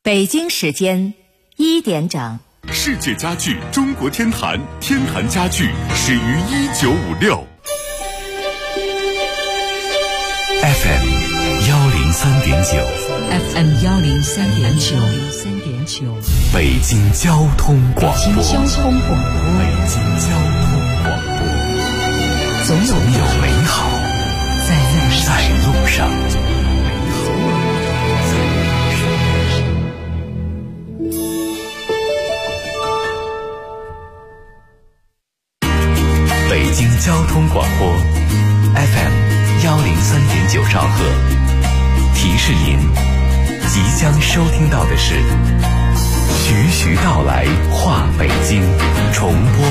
北京时间1点整。 世界家具中国天坛，天坛家具始于1956。FM 103.9，FM 103.9， 北京交通广播， 北京交通广播， 北京交通广播， 总有美好在路上。北京交通广播 FM 103.9兆赫，提示您即将收听到的是徐徐道来话北京重播。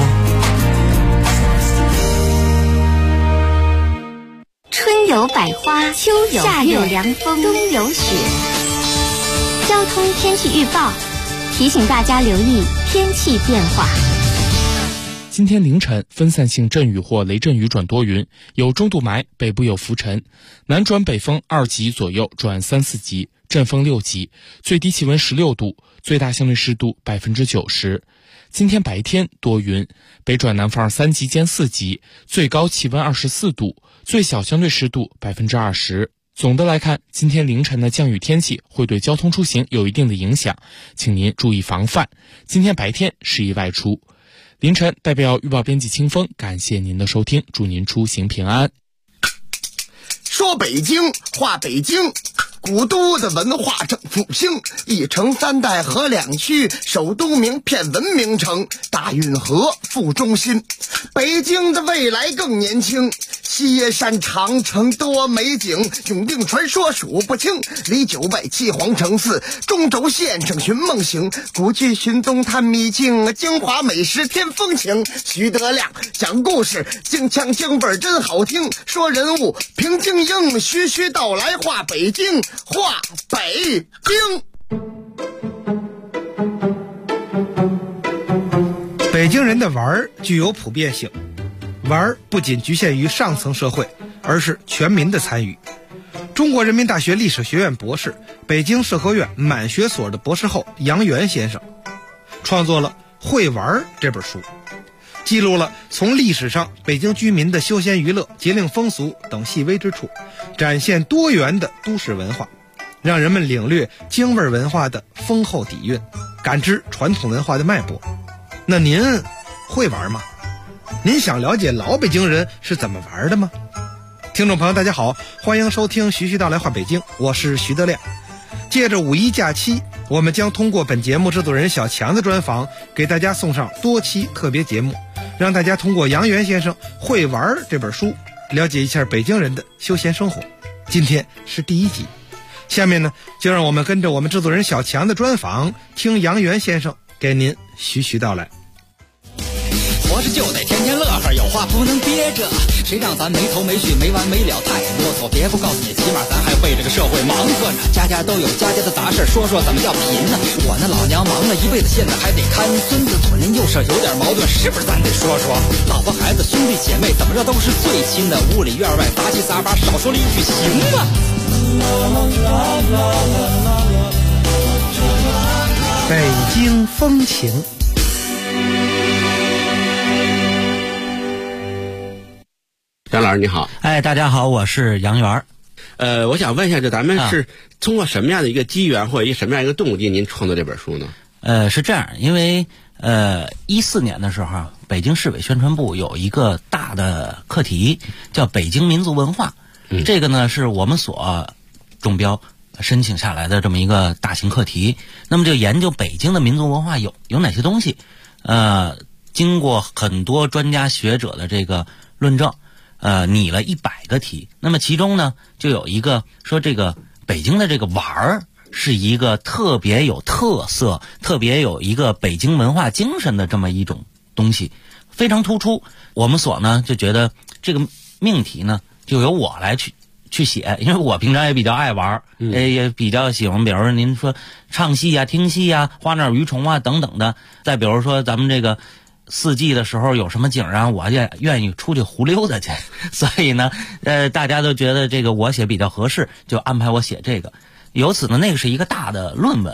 春有百花，秋有夏有凉风，冬有雪。交通天气预报提醒大家留意天气变化。 今天凌晨分散性阵雨或雷阵雨转多云，有中度霾，北部有浮尘，南转北风2级左右转3、4级，阵风6级，最低气温16度，最大相对湿度90%。今天白天多云，北转南风3级兼4级，最高气温24度，最小相对湿度20%。总的来看，今天凌晨的降雨天气会对交通出行有一定的影响，请您注意防范。今天白天适宜外出。凌晨代表预报编辑清风，感谢您的收听，祝您出行平安。 说北京话北京，古都的文化正复兴，一城3代河2区，首都名片文明城，大运河副中心。北京的未来更年轻，西山长城多美景，永定传说数不清，离9外7皇城4，中轴线上寻梦行，古剧寻踪探秘境，京华美食添风情。徐德亮讲故事，京腔京味真好听，说人物平京英，徐徐道来话北京，话北京。 北京人的玩具有普遍性，玩不仅局限于上层社会，而是全民的参与。中国人民大学历史学院博士、北京社科院满学所的博士后杨元先生创作了《会玩》这本书，记录了从历史上北京居民的休闲娱乐、节令风俗等细微之处，展现多元的都市文化，让人们领略京味文化的丰厚底蕴，感知传统文化的脉搏。那您会玩吗？您想了解老北京人是怎么玩的吗？听众朋友大家好，欢迎收听徐徐道来话北京，我是徐德亮。借着5一假期，我们将通过本节目制作人小强的专访，给大家送上多期特别节目，让大家通过杨元先生《会玩》这本书了解一下北京人的休闲生活。今天是第1集，下面呢，就让我们跟着我们制作人小强的专访，听杨元先生给您徐徐道来。 活着就得天天乐呵，有话不能憋着，谁让咱没头没绪没完没了太啰嗦。别不告诉你，起码咱还为这个社会忙活呢。家家都有家家的杂事，说说怎么叫贫呢？我那老娘忙了一辈子，现在还得看孙子，左邻右舍有点矛盾，是不是咱得说说？老婆孩子兄弟姐妹怎么着都是最亲的，屋里院外杂七杂八，少说了一句行吗？ 北京风情。 杨老师你好。 大家好，我是杨元。 我想问一下，就咱们是通过什么样的一个机缘或者什么样一个动机，您创作这本书呢？ 是这样，因为14年的时候，北京市委宣传部有一个大的课题叫北京民族文化，这个呢是我们所中标申请下来的这么一个大型课题。那么就研究北京的民族文化有哪些东西，经过很多专家学者的这个论证，拟了100个题。那么其中呢，就有一个说这个北京的这个玩儿是一个特别有特色、特别有一个北京文化精神的这么一种东西，非常突出。我们所呢就觉得这个命题呢就由我来去写，因为我平常也比较爱玩，也比较喜欢，比如说您说唱戏啊、听戏啊、花鸟鱼虫啊等等的。再比如说咱们这个4季的时候有什么景啊，我也愿意出去胡溜达去。所以呢，大家都觉得这个我写比较合适，就安排我写这个。由此呢，那个是一个大的论文，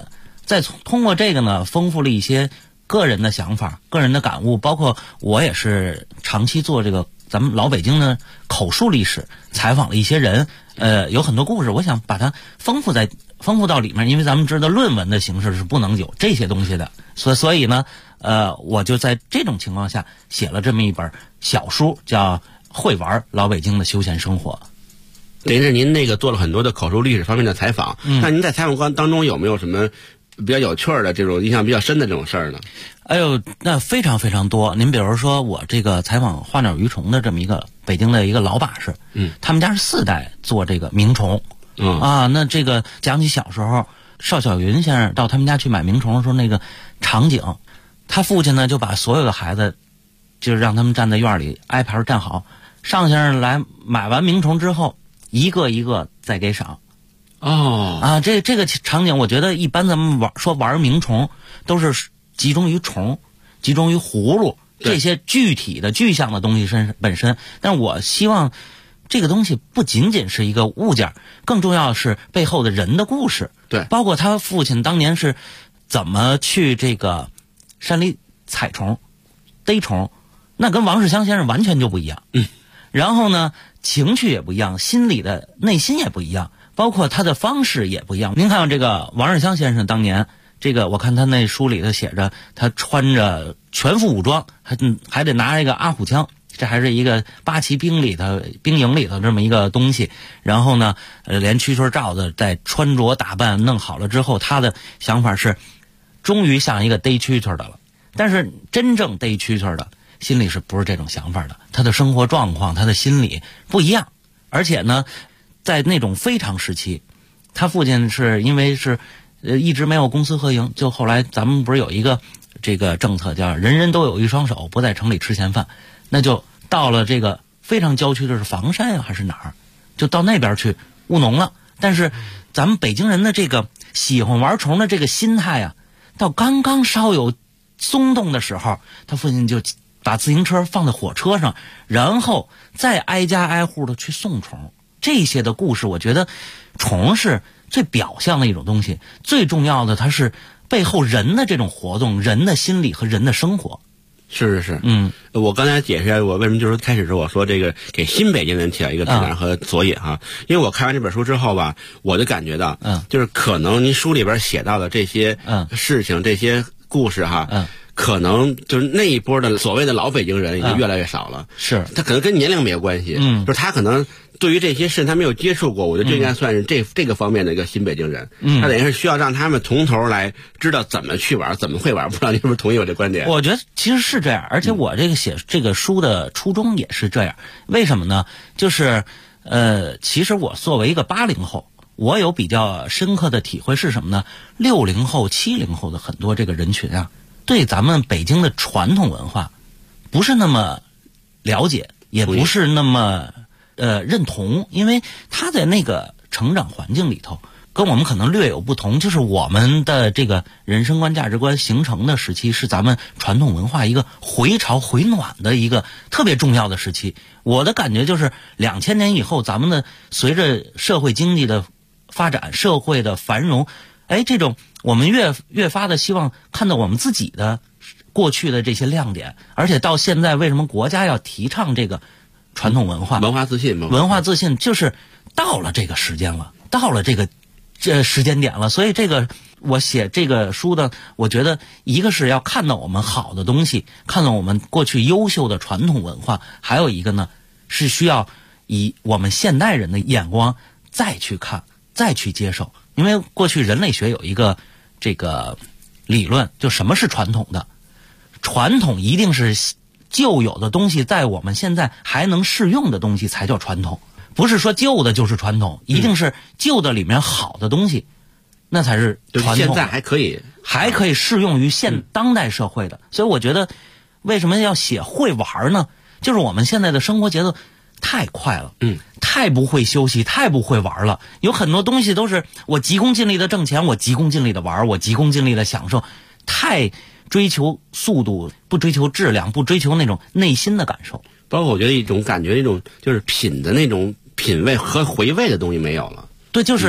再通过这个呢，丰富了一些个人的想法、个人的感悟，包括我也是长期做这个咱们老北京的口述历史，采访了一些人，有很多故事，我想把它丰富到里面，因为咱们知道论文的形式是不能有这些东西的，所以呢，我就在这种情况下写了这么一本小书，叫《会玩老北京的休闲生活》。 等于是您那个做了很多的口述历史方面的采访，那您在采访当中有没有什么比较有趣的这种印象比较深的这种事儿呢？ 哎呦，那非常非常多。您比如说我这个采访花鸟鱼虫的这么一个北京的一个老把式，他们家是4代做这个鸣虫，那这个讲起小时候邵小云先生到他们家去买鸣虫的时候那个场景，他父亲呢就把所有的孩子就让他们站在院里挨排站好，尚先生来买完鸣虫之后，一个一个再给赏。这个场景，我觉得一般咱们玩鸣虫都是集中于虫，集中于葫芦这些具体的具象的东西本身，但我希望这个东西不仅仅是一个物件，更重要的是背后的人的故事。 对， 包括他父亲当年是怎么去这个山里采虫、逮虫，那跟王世襄先生完全就不一样。然后呢，情绪也不一样，心里的内心也不一样。包括他的方式也不一样。您看这个王世襄先生当年，这个我看他那书里头写着，他穿着全副武装，还得拿一个阿虎枪，这还是一个8旗兵营里头这么一个东西。然后呢，连蛐蛐罩子在穿着打扮弄好了之后，他的想法是，终于像一个逮蛐蛐的了。但是真正逮蛐蛐的心里是不是这种想法的？他的生活状况，他的心理不一样，而且呢。在那种非常时期，他父亲是因为是一直没有公私合营，就后来咱们不是有一个这个政策叫人人都有一双手，不在城里吃闲饭，那就到了这个非常郊区的是房山还是哪儿，就到那边去务农了。但是咱们北京人的这个喜欢玩虫的这个心态啊，到刚刚稍有松动的时候，他父亲就把自行车放在火车上，然后再挨家挨户的去送虫。这些的故事，我觉得虫是最表象的一种东西，最重要的它是背后人的这种活动、人的心理和人的生活。 是，我刚才解释一下，我为什么就是开始时候我说这个给新北京人起了一个指南和索引哈，因为我看完这本书之后吧，我就感觉到，就是可能您书里边写到的这些事情、这些故事哈，可能就是那一波的所谓的老北京人已经越来越少了。 是， 他可能跟年龄没有关系，就是他可能对于这些事他没有接触过，我觉得就应该算是这个方面的一个新北京人。他等于是需要让他们从头来知道怎么去玩，怎么会玩。不知道你是不是同意我这观点？ 我觉得其实是这样，而且我这个写这个书的初衷也是这样。为什么呢？就是其实我作为一个80后，我有比较深刻的体会是什么呢？60后、70后的很多这个人群啊，对咱们北京的传统文化不是那么了解，也不是那么认同，因为他在那个成长环境里头跟我们可能略有不同，就是我们的这个人生观价值观形成的时期是咱们传统文化一个回潮回暖的一个特别重要的时期。我的感觉就是2000年以后，咱们的随着社会经济的发展、社会的繁荣，这种我们越发的希望看到我们自己的过去的这些亮点，而且到现在为什么国家要提倡这个传统文化、 文化自信嘛？ 文化自信就是到了这个时间了，到了这时间点了，所以这个我写这个书的，我觉得一个是要看到我们好的东西，看到我们过去优秀的传统文化，还有一个呢是需要以我们现代人的眼光再去看、再去接受。因为过去人类学有一个这个理论，就什么是传统的？传统一定是旧有的东西在我们现在还能适用的东西才叫传统，不是说旧的就是传统，一定是旧的里面好的东西，那才是传统。 现在还可以适用于当代社会的。所以我觉得为什么要写会玩呢？就是我们现在的生活节奏太快了，太不会休息，太不会玩了。有很多东西都是我急功近利的挣钱，我急功近利的玩，我急功近利的享受，太追求速度，不追求质量，不追求那种内心的感受。 包括我觉得一种感觉，一种就是品的那种品味和回味的东西没有了。 对，就是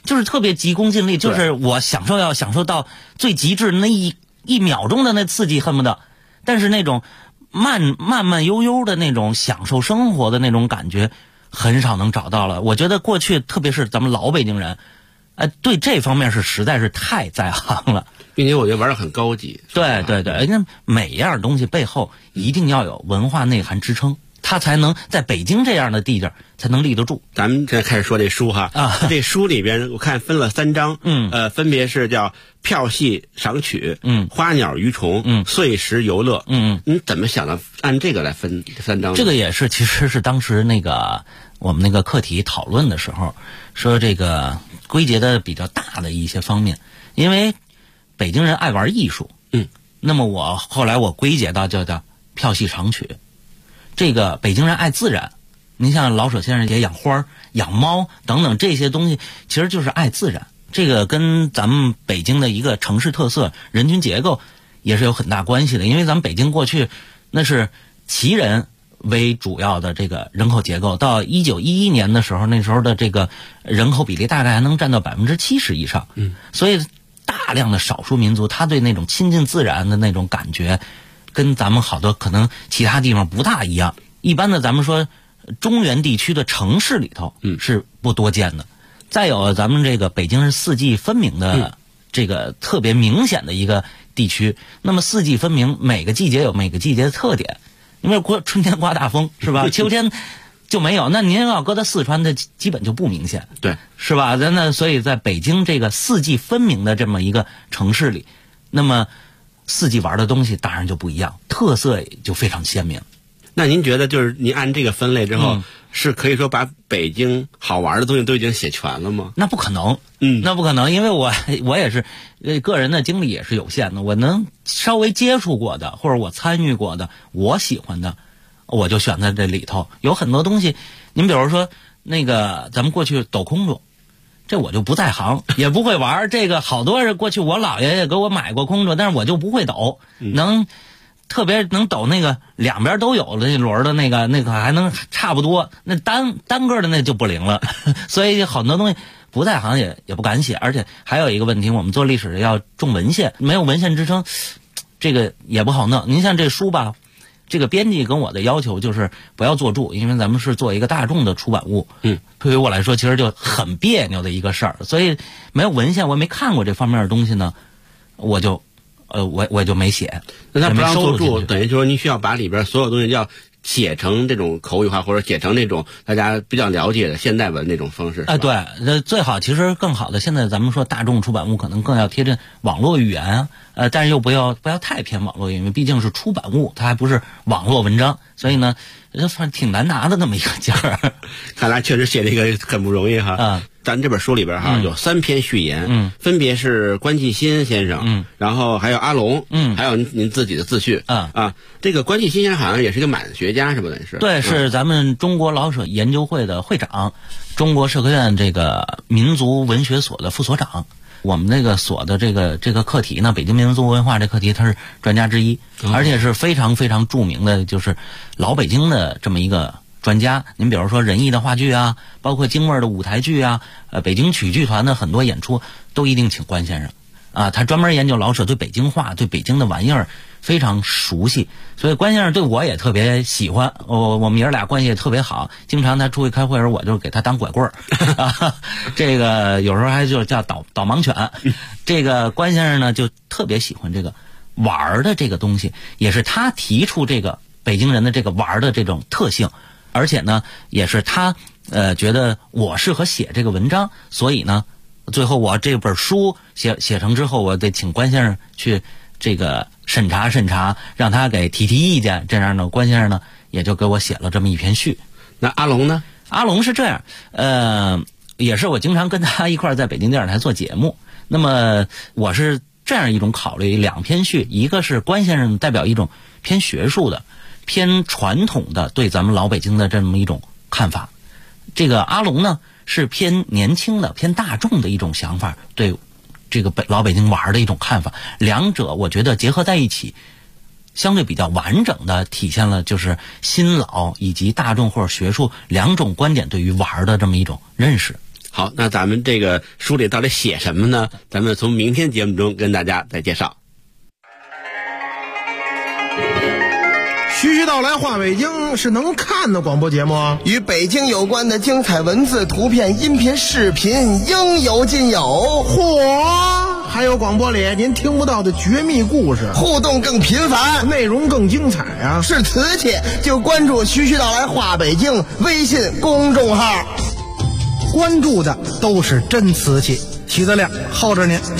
就是特别急功近利，就是我要享受到最极致那一秒钟的那刺激，恨不得。但是那种慢悠悠的那种享受生活的那种感觉，很少能找到了。我觉得过去特别是咱们老北京人，对这方面是实在是太在行了， 并且我觉得玩得很高级。 对，人家每样东西背后一定要有文化内涵支撑，它才能在北京这样的地界才能立得住。 咱们现在开始说这书哈，这书里边我看分了3章，分别是叫票戏赏曲，花鸟鱼虫，碎石游乐，你怎么想的按这个来分这3章？ 这个也是，其实是当时我们那个课题讨论的时候说，这个归结的比较大的一些方面，因为北京人爱玩艺术，那么后来我归结到叫票戏赏曲。这个北京人爱自然，您像老舍先生也养花、养猫等等这些东西，其实就是爱自然。这个跟咱们北京的一个城市特色、人群结构也是有很大关系的。因为咱们北京过去那是旗人为主要的这个人口结构，到1911年的时候，那时候的这个人口比例大概还能占到70%以上。所以大量的少数民族，他对那种亲近自然的那种感觉，跟咱们好多可能其他地方不大一样。一般的咱们说中原地区的城市里头是不多见的。再有咱们这个北京是四季分明的这个特别明显的一个地区。那么四季分明，每个季节有每个季节的特点。因为春天刮大风是吧？秋天就没有。那您要搁到四川，它基本就不明显， 对， 是吧？那所以在北京这个四季分明的这么一个城市里，那么四季玩的东西当然就不一样，特色也就非常鲜明。 那您觉得就是您按这个分类之后，是可以说把北京好玩的东西都已经写全了吗？ 那不可能，那不可能，因为我也是个人的精力也是有限的，我能稍微接触过的或者我参与过的我喜欢的，我就选在这里头。有很多东西，您比如说那个咱们过去抖空中，这我就不在行，也不会玩。这个好多人过去我姥爷也给我买过空中，但是我就不会抖，特别能抖那个两边都有的那轮的那个还能差不多，那单个的那就不灵了。所以很多东西不在行也不敢写。而且还有一个问题，我们做历史要重文献，没有文献支撑，这个也不好弄。您像这书吧，这个编辑跟我的要求就是不要做注，因为咱们是做一个大众的出版物，对于我来说其实就很别扭的一个事儿。所以没有文献，我没看过这方面的东西呢，我就没写。 那他不让做注，等于就是说你需要把里边所有东西要写成这种口语化，或者写成那种大家比较了解的现代文那种方式。 对，最好其实更好的，现在咱们说大众出版物可能更要贴近网络语言啊，但是又不要太偏网络语言，因为毕竟是出版物，它还不是网络文章，所以呢，挺难拿的那么一个劲儿。 看来确实写这个很不容易哈。咱这本书里边哈有3篇序言，分别是关继新先生，然后还有阿龙，还有您自己的自序。这个关继新先生好像也是个满学家，是不是？ 对，是咱们中国老舍研究会的会长，中国社科院这个民族文学所的副所长。我们那个所的这个课题呢，北京民族文化这课题，他是专家之一，而且是非常非常著名的，就是老北京的这么一个专家。您比如说仁义的话剧啊，包括京味的舞台剧啊，北京曲剧团的很多演出都一定请关先生啊。他专门研究老舍，对北京话、对北京的玩意儿非常熟悉，所以关先生对我也特别喜欢。我们爷俩关系也特别好，经常他出去开会的时候，我就给他当拐棍儿。这个有时候还就叫导盲犬。这个关先生呢，就特别喜欢这个玩的这个东西，也是他提出这个北京人的这个玩的这种特性。而且呢，也是他觉得我适合写这个文章，所以呢，最后我这本书写成之后，我得请关先生去这个审查，让他给提意见。这样呢，关先生呢也就给我写了这么一篇序。 那阿龙呢？ 阿龙是这样，也是我经常跟他一块在北京电视台做节目。那么我是这样一种考虑，2篇序，一个是关先生代表一种偏学术的、偏传统的对咱们老北京的这么一种看法，这个阿龙呢是偏年轻的、偏大众的一种想法，对这个老北京玩的一种看法。两者我觉得结合在一起，相对比较完整的体现了就是新老以及大众或者学术2种观点对于玩的这么一种认识。 好，那咱们这个书里到底写什么呢？咱们从明天节目中跟大家再介绍。 徐徐道来话北京是能看的广播节目， 与北京有关的精彩文字、图片、音频、视频应有尽有。 嚯！还有广播里您听不到的绝密故事， 互动更频繁， 内容更精彩啊！ 是瓷器就关注徐徐道来话北京微信公众号， 关注的都是真瓷器。徐德亮候着您。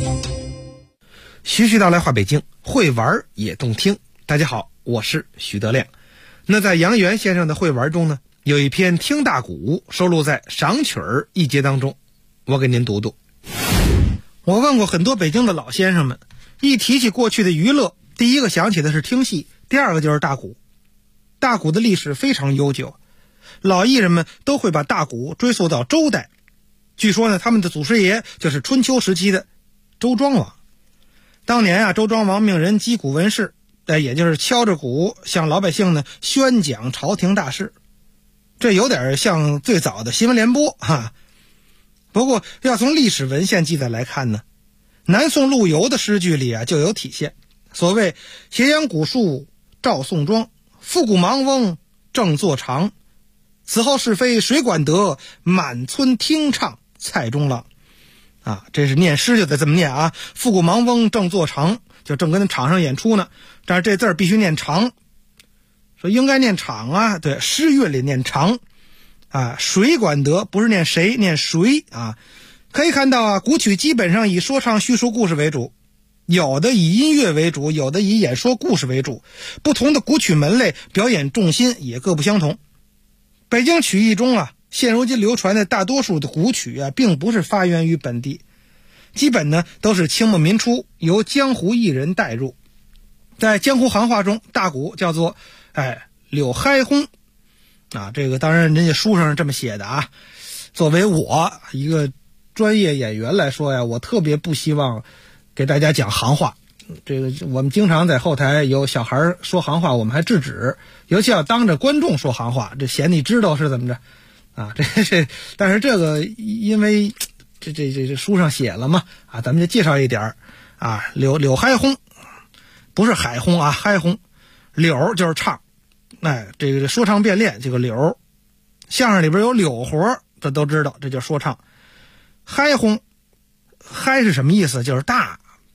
徐徐道来话北京，会玩也动听。大家好，我是徐德亮。那在杨元先生的会玩中呢，有一篇听大鼓收录在赏曲儿一节当中，我给您读读。我问过很多北京的老先生们，一提起过去的娱乐，第一个想起的是听戏，第二个就是大鼓。大鼓的历史非常悠久，老艺人们都会把大鼓追溯到周代。据说呢，他们的祖师爷就是春秋时期的周庄王。当年啊，周庄王命人击鼓问事，也就是敲着鼓向老百姓呢宣讲朝廷大事，这有点像最早的新闻联播哈。不过要从历史文献记载来看呢，南宋陆游的诗句里啊就有体现。所谓斜阳古树照宋庄，复古盲翁正坐长，此后是非谁管得，满村听唱蔡中郎。啊，这是念诗就得这么念啊，复古盲翁正坐长，就正跟场上演出呢，但是这字儿必须念长，说应该念场啊，对，诗韵里念长啊，谁管得不是念谁，念谁啊。可以看到啊，古曲基本上以说唱叙述故事为主，有的以音乐为主，有的以演说故事为主，不同的古曲门类表演重心也各不相同。北京曲艺中啊，现如今流传的大多数的古曲啊，并不是发源于本地，基本呢都是清末民初由江湖艺人带入。在江湖行话中，大鼓叫做柳嗨轰啊，这个当然人家书上是这么写的啊。作为我一个专业演员来说呀，我特别不希望给大家讲行话。这个我们经常在后台有小孩说行话，我们还制止，尤其要当着观众说行话，这嫌你知道是怎么着啊？但是这个因为这书上写了嘛啊，咱们就介绍一点啊。柳嗨轰不是海轰啊，嗨轰，柳就是唱，这个说唱变练这个柳，相声里边有柳活，这都知道，这叫说唱。嗨轰，嗨是什么意思？就是大，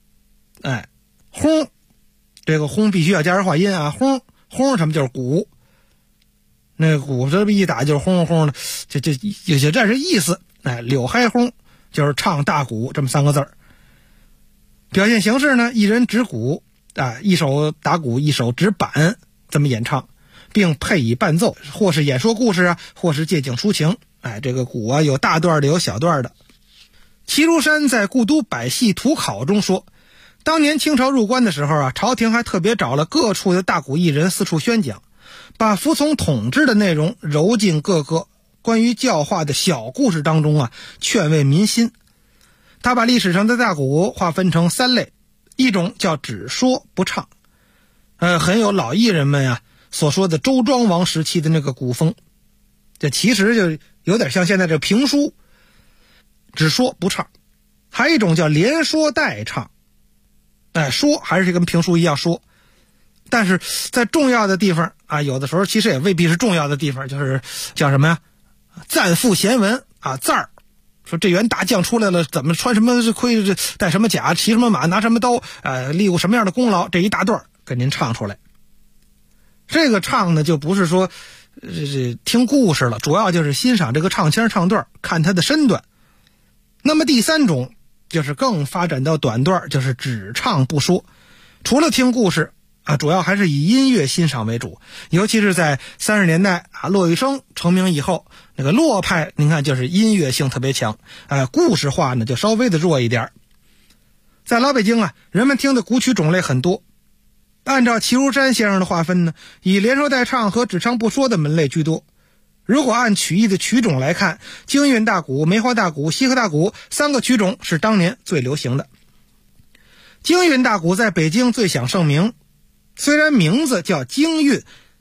轰，这个轰必须要加上化音啊，轰轰什么就是鼓，那个鼓这么一打就是轰轰的，这是意思。柳嗨轰就是唱大鼓这么三个字儿。表现形式呢，一人指鼓啊，一手打鼓，一手指板，这么演唱，并配以伴奏，或是演说故事啊，或是借景抒情。这个鼓啊有大段的，有小段的。齐如山在《故都百戏图考》中说，当年清朝入关的时候啊，朝廷还特别找了各处的大鼓艺人四处宣讲，把服从统治的内容揉进各个关于教化的小故事当中啊，劝慰民心。他把历史上的大鼓划分成三类，一种叫只说不唱，很有老艺人们所说的周庄王时期的那个鼓风，这其实就有点像现在这评书，只说不唱。还有一种叫连说带唱，说还是跟评书一样说，但是在重要的地方啊，有的时候其实也未必是重要的地方，就是叫什么呀，赞赋贤文啊，赞儿，说这员大将出来了，怎么穿什么盔，带什么甲，骑什么马，拿什么刀，立过什么样的功劳，这一大段给您唱出来。这个唱呢，就不是说听故事了，主要就是欣赏这个唱腔唱段，看它的身段。那么第三种就是更发展到短段，就是只唱不说，除了听故事啊，主要还是以音乐欣赏为主。尤其是在30年代啊，骆玉笙成名以后，那个骆派您看就是音乐性特别强，故事化呢就稍微的弱一点。在老北京啊，人们听的古曲种类很多，按照齐如山先生的划分呢，以连说带唱和只唱不说的门类居多。如果按曲艺的曲种来看，京韵大鼓、梅花大鼓、西河大鼓三个曲种是当年最流行的。京韵大鼓在北京最享盛名，虽然名字叫京韵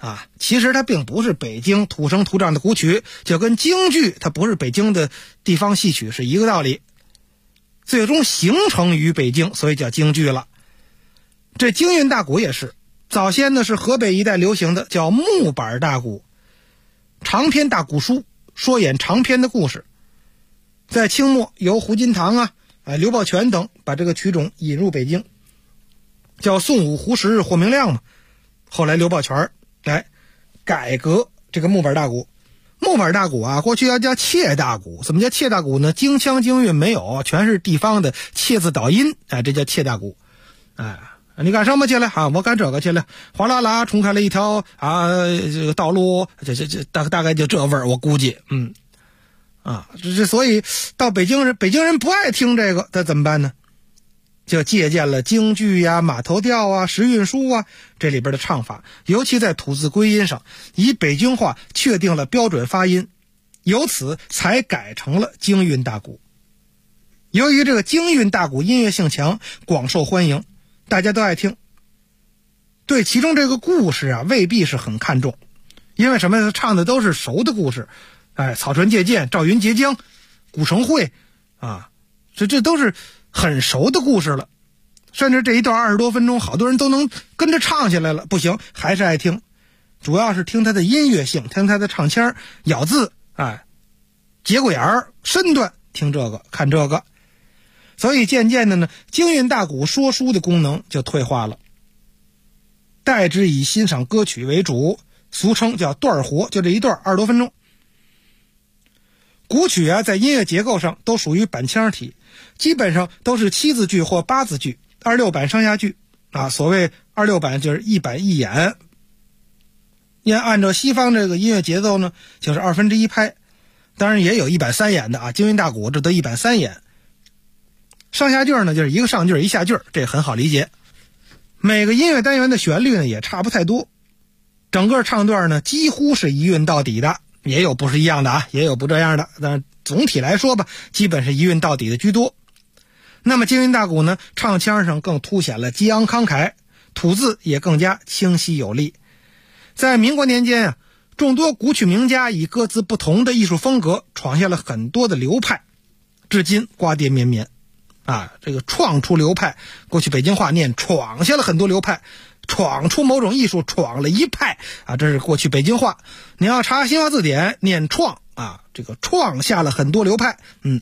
啊，其实它并不是北京土生土长的古曲，就跟京剧它不是北京的地方戏曲是一个道理。最终形成于北京，所以叫京剧了。这京韵大鼓也是，早先呢是河北一带流行的，叫木板大鼓，长篇大鼓书，说演长篇的故事。在清末由胡金堂刘抱全等把这个曲种引入北京，叫宋武胡石霍明亮嘛。后来刘抱全来改革这个木板大鼓。木板大鼓过去要叫切大鼓。怎么叫切大鼓呢？京腔京韵没有，全是地方的切字导音，这叫切大鼓。你干什么去了我干这个去了，哗啦啦冲开了一条这个道路，这大概就这味儿，我估计。所以到北京人不爱听这个，他怎么办呢？就借鉴了京剧马头调时韵书这里边的唱法，尤其在吐字归音上，以北京话确定了标准发音，由此才改成了京韵大鼓。由于这个京韵大鼓音乐性强，广受欢迎，大家都爱听，对其中这个故事未必是很看重，因为什么？唱的都是熟的故事，草船借箭、赵云截江、古城会这都是很熟的故事了。甚至这一段20多分钟，好多人都能跟着唱下来了。不行，还是爱听，主要是听它的音乐性，听它的唱腔、咬字，节骨眼儿、身段，听这个看这个。所以渐渐的呢，京韵大鼓说书的功能就退化了，代之以欣赏歌曲为主，俗称叫段活，就这一段20多分钟。古曲在音乐结构上都属于板腔体，基本上都是7字句或8字句，26板上下句所谓26板就是1板1演。按照西方这个音乐节奏呢，就是1/2拍，当然也有1板3演的京韵大鼓这都1板3演。上下句呢就是一个上句一下句，这很好理解。每个音乐单元的旋律呢也差不太多，整个唱段呢几乎是一韵到底的，也有不是一样的也有不这样的，但总体来说吧，基本是一韵到底的居多。那么京韵大鼓呢，唱腔上更凸显了激昂慷慨，吐字也更加清晰有力。在民国年间众多古曲名家以各自不同的艺术风格闯下了很多的流派，至今瓜瓞绵绵这个创出流派，过去北京话念闯下了很多流派，闯出某种艺术，闯了一派这是过去北京话。你要查新华字典念创这个创下了很多流派。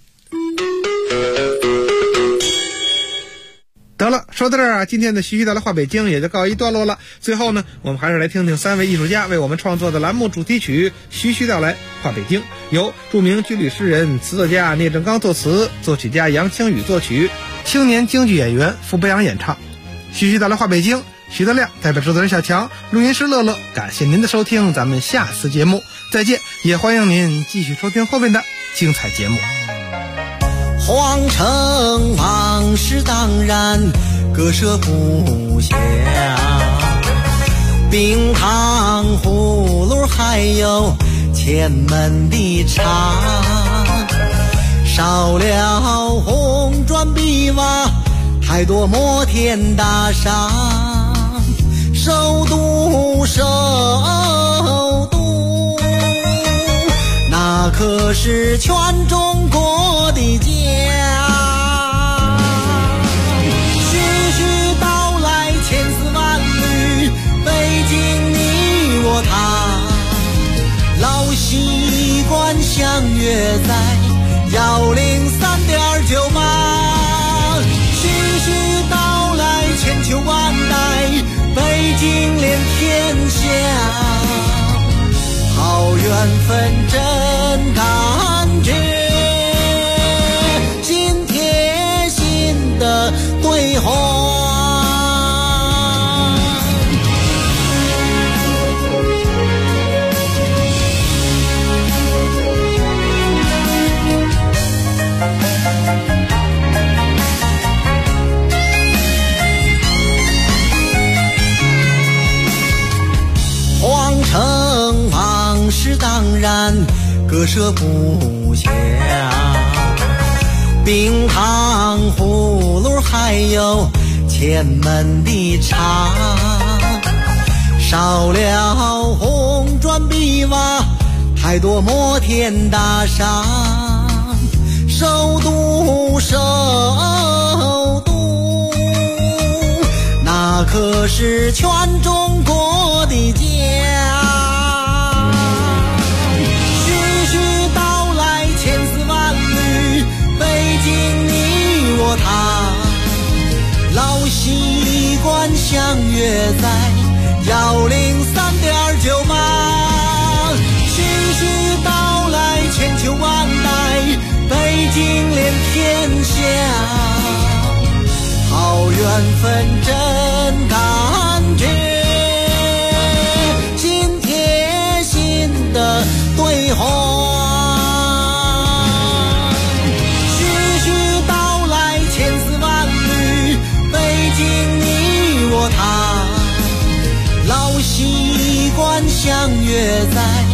得了，说到这儿今天的徐徐道来话北京也就告一段落了。最后呢，我们还是来听听3位艺术家为我们创作的栏目主题曲《徐徐道来话北京》，由著名军旅诗人、词作家聂正刚作词，作曲家杨清宇作曲，青年京剧演员傅北阳演唱。徐徐道来话北京，徐德亮代表制作人小强，录音师乐乐，感谢您的收听，咱们下次节目再见，也欢迎您继续收听后面的精彩节目。 皇城往事当然割舍不下，冰糖葫芦还有前门的茶，少了红砖碧瓦，太多摩天大厦，首都那可是全中国的家。徐徐道来千丝万缕，北京你我他，老习惯相约在103.98。徐徐道来千秋万代，北京连天下。好缘分真感觉，心贴心的对话。皇城往事当然割舍不下，冰糖葫芦还有前门的茶， 少了红砖碧瓦，太多摩天大厦。首都，首都，那可是全中国的家。徐徐道来千丝万缕，北京你我他，老习惯相约在103.9码。徐徐道来千秋万代，北京连天下，好缘分真感觉，心贴心的对话。徐徐道来千丝万缕，北京你我他，老习惯相约在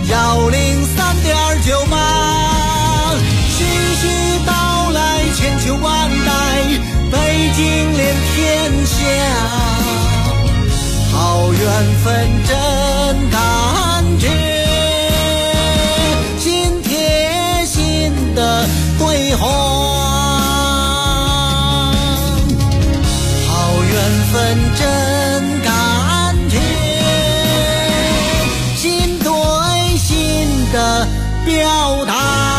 103.9码。千秋万代，北京连天下，好缘分真感觉，心贴心的对话，好缘分真感觉，心对心的表达。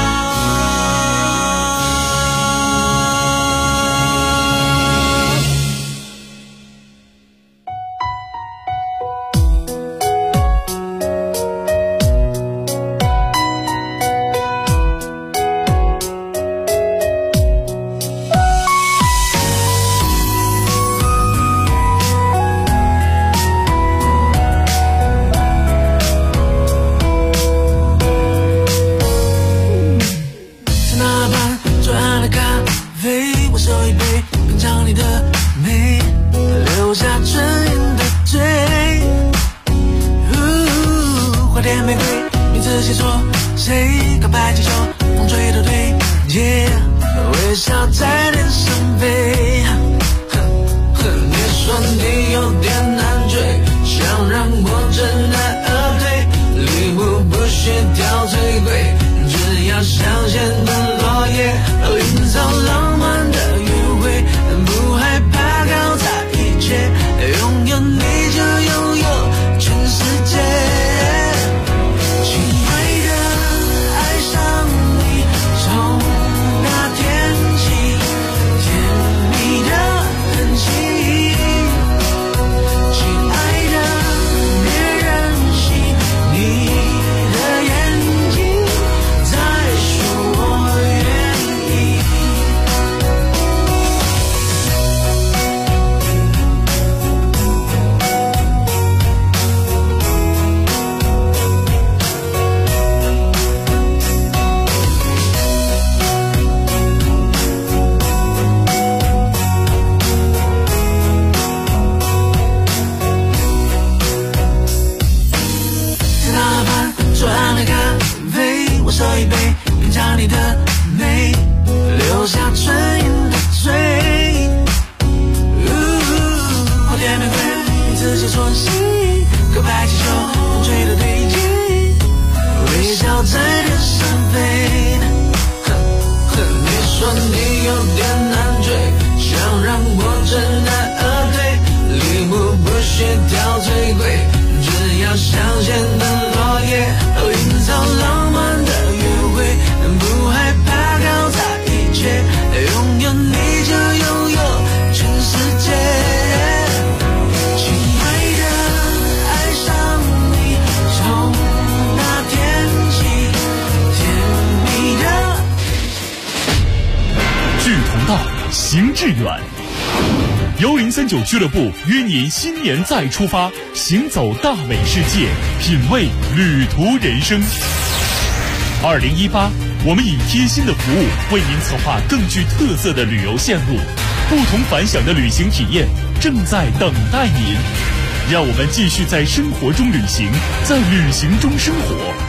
行致远。1039俱乐部约您新年再出发，行走大美世界，品味旅途人生。2018，我们以贴心的服务为您策划更具特色的旅游线路，不同凡响的旅行体验正在等待您。让我们继续在生活中旅行，在旅行中生活。